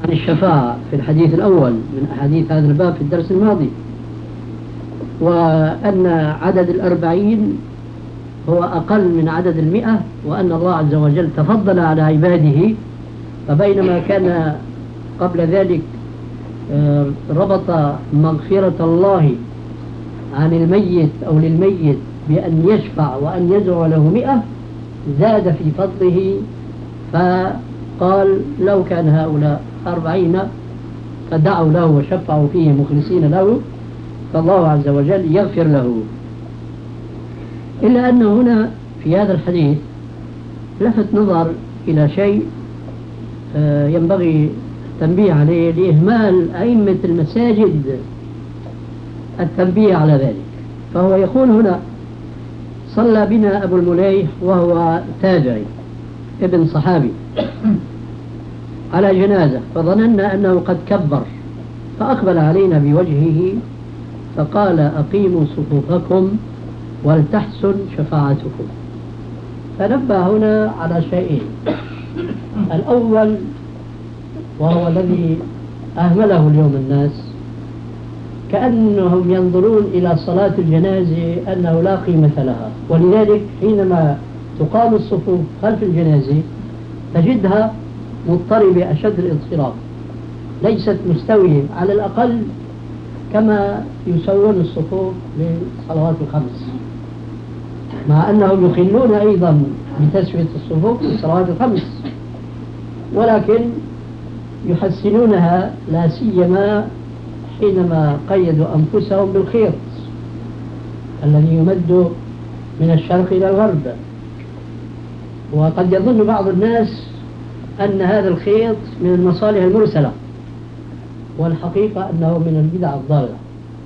عن الشفاعة في الحديث الأول من أحاديث هذا الباب في الدرس الماضي، وأن عدد 40 هو أقل من عدد 100، وأن الله عز وجل تفضل على عباده. فبينما كان قبل ذلك ربط مغفرة الله عن الميت أو للميت بأن يشفع وأن يدعو له 100، زاد في فضله فقال لو كان هؤلاء 40 فدعوا له وشفعوا فيه مخلصين له فالله عز وجل يغفر له. إلا أن هنا في هذا الحديث لفت نظر إلى شيء ينبغي التنبيه عليه لإهمال أئمة المساجد التنبيه على ذلك. فهو يقول هنا: صلى بنا أبو المليح وهو تابعي ابن صحابي على جنازة، فظننا أنه قد كبر، فأقبل علينا بوجهه فقال: أقيموا صفوفكم ولتحسن شفاعتكم. فنبه هنا على شيئين: الأول وهو الذي أهمله اليوم الناس، كأنهم ينظرون إلى صلاة الجنازة أنه لا قيمة لها، ولذلك حينما تقام الصفوف خلف الجنازة تجدها مضطربة أشد الاضطراب، ليست مستوية على الأقل كما يسوون الصفوف للصلوات الخمس، مع أنهم يخلون أيضا بتسوية الصفوف للصلوات الخمس، ولكن يحسنونها لا سيما حينما قيدوا أنفسهم بالخيط الذي يمد من الشرق إلى الغرب. وقد يظن بعض الناس أن هذا الخيط من المصالح المرسلة، والحقيقة أنه من البدع الضالة.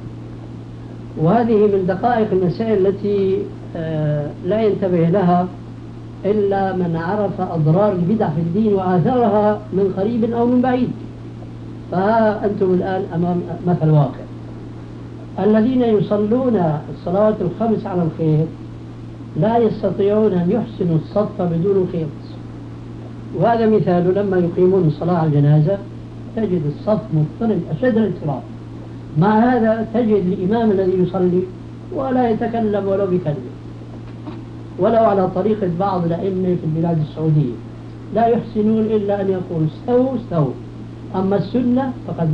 وهذه من دقائق المسائل التي لا ينتبه لها إلا من عرف أضرار البدع في الدين وآثارها من قريب أو من بعيد. فها أنتم الآن أمام مثل واقع: الذين يصلون الصلوات الخمس على الخيط لا يستطيعون أن يحسنوا الصف بدون خيط. وهذا مثال: لما يقيمون الصلاة على الجنازة تجد الصف مضطرب أشد الاضطراب، مع هذا تجد الإمام الذي يصلي ولا يتكلم ولو بكلمة، ولو على طريقة بعض الأئمة في البلاد السعودية لا يحسنون إلا أن يقول استووا استووا. أما السنة فقد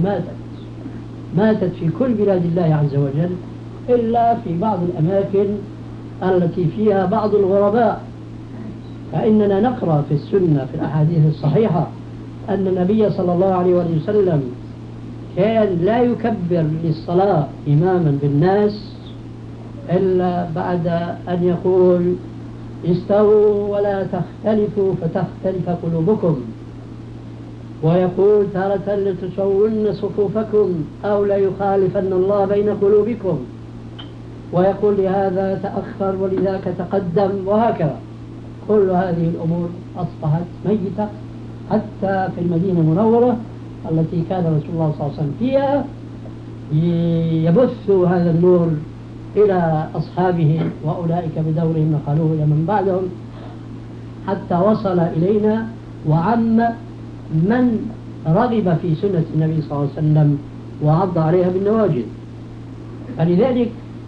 ماتت في كل بلاد الله عز وجل، إلا في بعض الأماكن التي فيها بعض الغرباء. فإننا نقرأ في السنة في الأحاديث الصحيحة أن النبي صلى الله عليه وسلم كان لا يكبر للصلاة إماما بالناس إلا بعد أن يقول استووا ولا تختلفوا فتختلف قلوبكم، ويقول تارة لتسون صفوفكم أو لا يخالفن الله بين قلوبكم، ويقول لهذا تأخر ولذاك تقدم، وهكذا. كل هذه الأمور أصبحت ميتة حتى في المدينة المنورة التي كان رسول الله صلى الله عليه وسلم فيها يبث هذا النور إلى أصحابه، وأولئك بدورهم نقلوه إلى من بعدهم حتى وصل إلينا وعم من رغب في سنة النبي صلى الله عليه وسلم وعض عليها بالنواجذ. فلذلك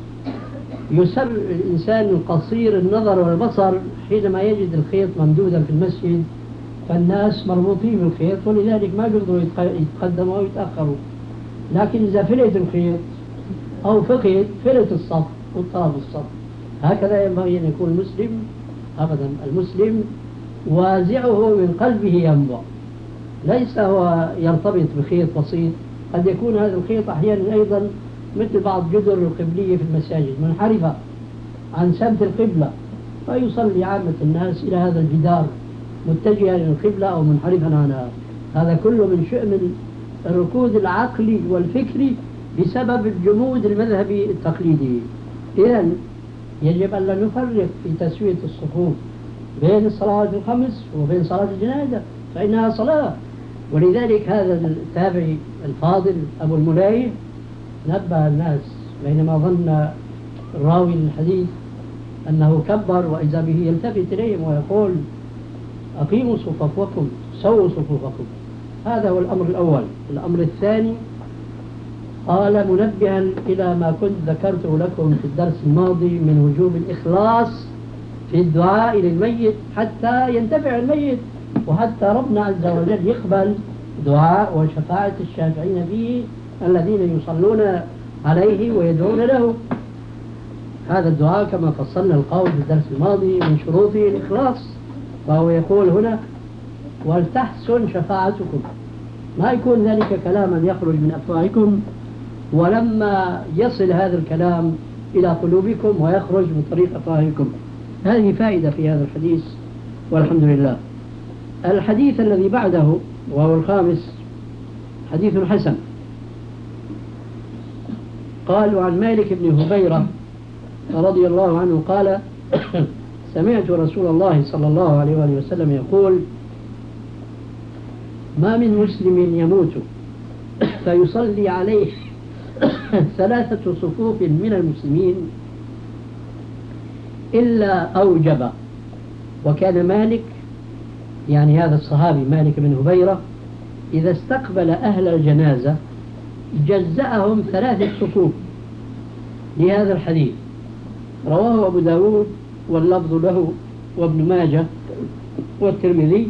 يسر الإنسان القصير النظر والبصر حينما يجد الخيط ممدودا في المسجد، فالناس مربوطين بالخيط ولذلك ما يقدروا يتقدموا أو يتأخروا. لكن إذا فلت الخيط أو فلت الصف واضطرب الصف. هكذا ينبغي أن يكون المسلم أبدا. المسلم وازعه من قلبه ينبع، ليس هو يرتبط بخيط بسيط. قد يكون هذا الخيط أحيانا أيضا مثل بعض جدر القبلية في المساجد منحرفة عن سمت القبلة، فيصلي عامة الناس إلى هذا الجدار متجها إلى القبلة أو منحرفا عنها. هذا كله من شؤم الركود العقلي والفكري بسبب الجمود المذهبي التقليدي. إذن يجب أن لا نفرق في تسوية الصفوف بين الصلوات الخمس وبين صلاة الجنازة، فإنها صلاة. ولذلك هذا التابعي الفاضل أبو الملايح نبه الناس بينما ظن الراوي للحديث أنه كبر، وإذا به يلتفت إليهم ويقول أقيموا صفوفكم سووا صفوفكم. هذا هو الأمر الأول. الأمر الثاني قال منبها إلى ما كنت ذكرته لكم في الدرس الماضي من وجوب الإخلاص في الدعاء للميت حتى ينتفع الميت، وحتى ربنا عز وجل يقبل دعاء وشفاعة الشافعين فيه الذين يصلون عليه ويدعون له. هذا الدعاء كما فصلنا القول في الدرس الماضي من شروطه الإخلاص، وهو يقول هنا ولتحسن شفاعتكم، ما يكون ذلك كلاما يخرج من أفواهكم ولما يصل هذا الكلام إلى قلوبكم ويخرج من طريق أفواهكم. هذه فائدة في هذا الحديث والحمد لله. الحديث الذي بعده وهو الخامس حديث حسن. قالوا عن مالك بن هبيرة رضي الله عنه قال سمعت رسول الله صلى الله عليه وآله وسلم يقول ما من مسلم يموت فيصلي عليه 3 صفوف من المسلمين إلا أوجب. وكان مالك يعني هذا الصحابي مالك بن هبيرة إذا استقبل أهل الجنازة جزأهم 3 صفوف لهذا الحديث. رواه أبو داود واللفظ له وابن ماجه والترمذي،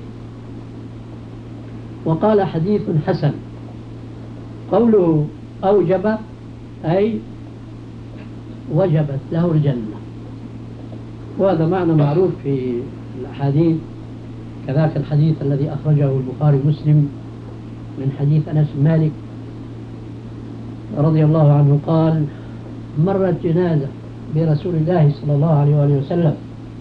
وقال حديث حسن. قوله أوجب أي وجبت له الجنة، وهذا معنى معروف في الأحاديث. كذاك الحديث الذي أخرجه البخاري ومسلم من حديث أنس بن مالك رضي الله عنه قال مرت جنازة برسول الله صلى الله عليه وآله وسلم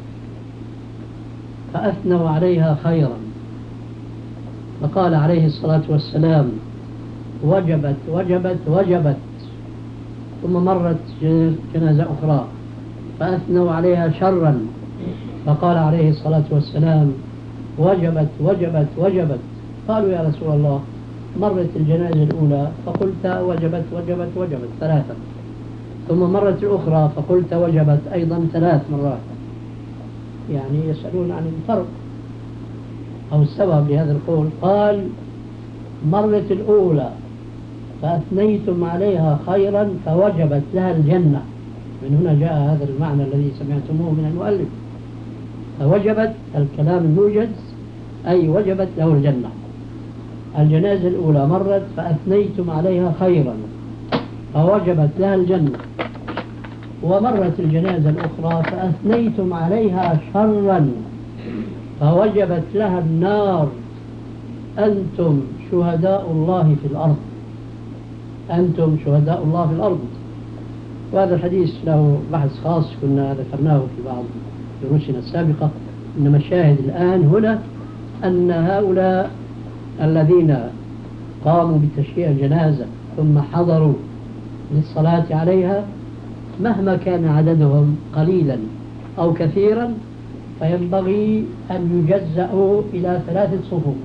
فأثنوا عليها خيرا، فقال عليه الصلاة والسلام وجبت وجبت وجبت. ثم مرت جنازة أخرى فأثنوا عليها شرا، فقال عليه الصلاة والسلام وجبت وجبت وجبت. قالوا يا رسول الله مرت الجنازة الأولى فقلت وجبت وجبت وجبت 3، ثم مرت الأخرى فقلت وجبت أيضا 3 مرات. يعني يسألون عن الفرق أو السبب لهذا القول. قال مرت الأولى فأثنيتم عليها خيرا فوجبت لها الجنة. من هنا جاء هذا المعنى الذي سمعتموه من المؤلف، فوجبت الكلام الموجز أي وجبت له الجنة. الجنازة الأولى مرت فأثنيتم عليها خيرا فوجبت لها الجنة، ومرت الجنازة الأخرى فأثنيتم عليها شرا فوجبت لها النار. أنتم شهداء الله في الأرض، أنتم شهداء الله في الأرض. وهذا الحديث له بحث خاص كنا ذكرناه في بعض دروسنا السابقة، إنما الشاهد الآن هنا أن هؤلاء الذين قاموا بتشييع الجنازة ثم حضروا للصلاة عليها مهما كان عددهم قليلا أو كثيرا فينبغي أن يجزأوا إلى 3 صفوف.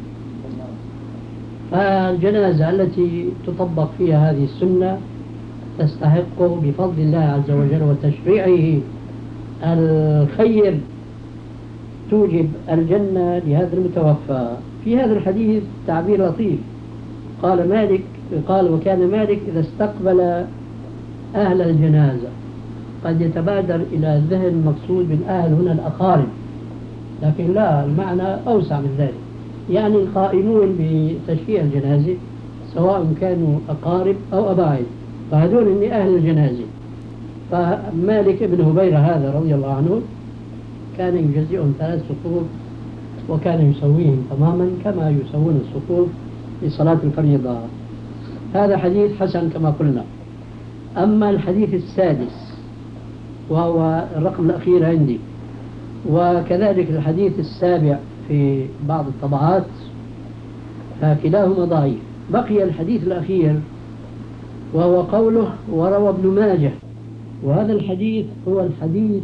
فالجنازة التي تطبق فيها هذه السنة تستحق بفضل الله عز وجل وتشريعه الخير توجب الجنة لهذا المتوفى. في هذا الحديث تعبير لطيف. قال مالك وكان مالك إذا استقبل أهل الجنازة، قد يتبادر إلى الذهن مقصود بالأهل هنا الأقارب، لكن لا، المعنى أوسع من ذلك. يعني القائمون بتشييع الجنازة سواء كانوا أقارب أو أباعد، فهذول من أهل الجنازة. فمالك بن هبيرة هذا رضي الله عنه كان يجزئهم 3 صفوف، وكان يسويهم تماما كما يسوون الصفوف في صلاة الفريضة. هذا حديث حسن كما قلنا. أما الحديث السادس وهو الرقم الأخير عندي، وكذلك الحديث السابع في بعض الطبعات، فكلاهما ضعيف. بقي الحديث الأخير وهو قوله وروى ابن ماجه. وهذا الحديث هو الحديث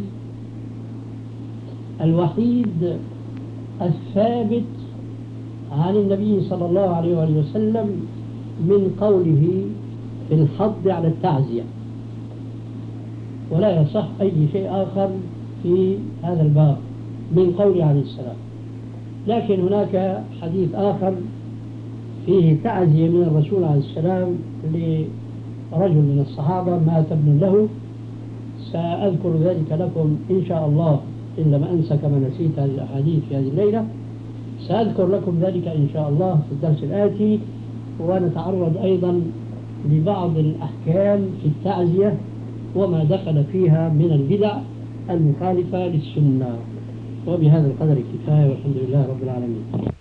الوحيد الثابت عن النبي صلى الله عليه وآله وسلم من قوله في الحض على التعزية، ولا يصح أي شيء آخر في هذا الباب من قوله عليه السلام. لكن هناك حديث آخر فيه تعزية من الرسول عليه السلام لرجل من الصحابة مات ابن له. سأذكر ذلك لكم إن شاء الله إن لم أنسى كما نسيت هذه الأحاديث في هذه الليلة. سأذكر لكم ذلك إن شاء الله في الدرس الآتي، ونتعرض أيضا لبعض الأحكام في التعزية وما دخل فيها من البدع المخالفة للسنة. وبهذا القدر كفاية، والحمد لله رب العالمين.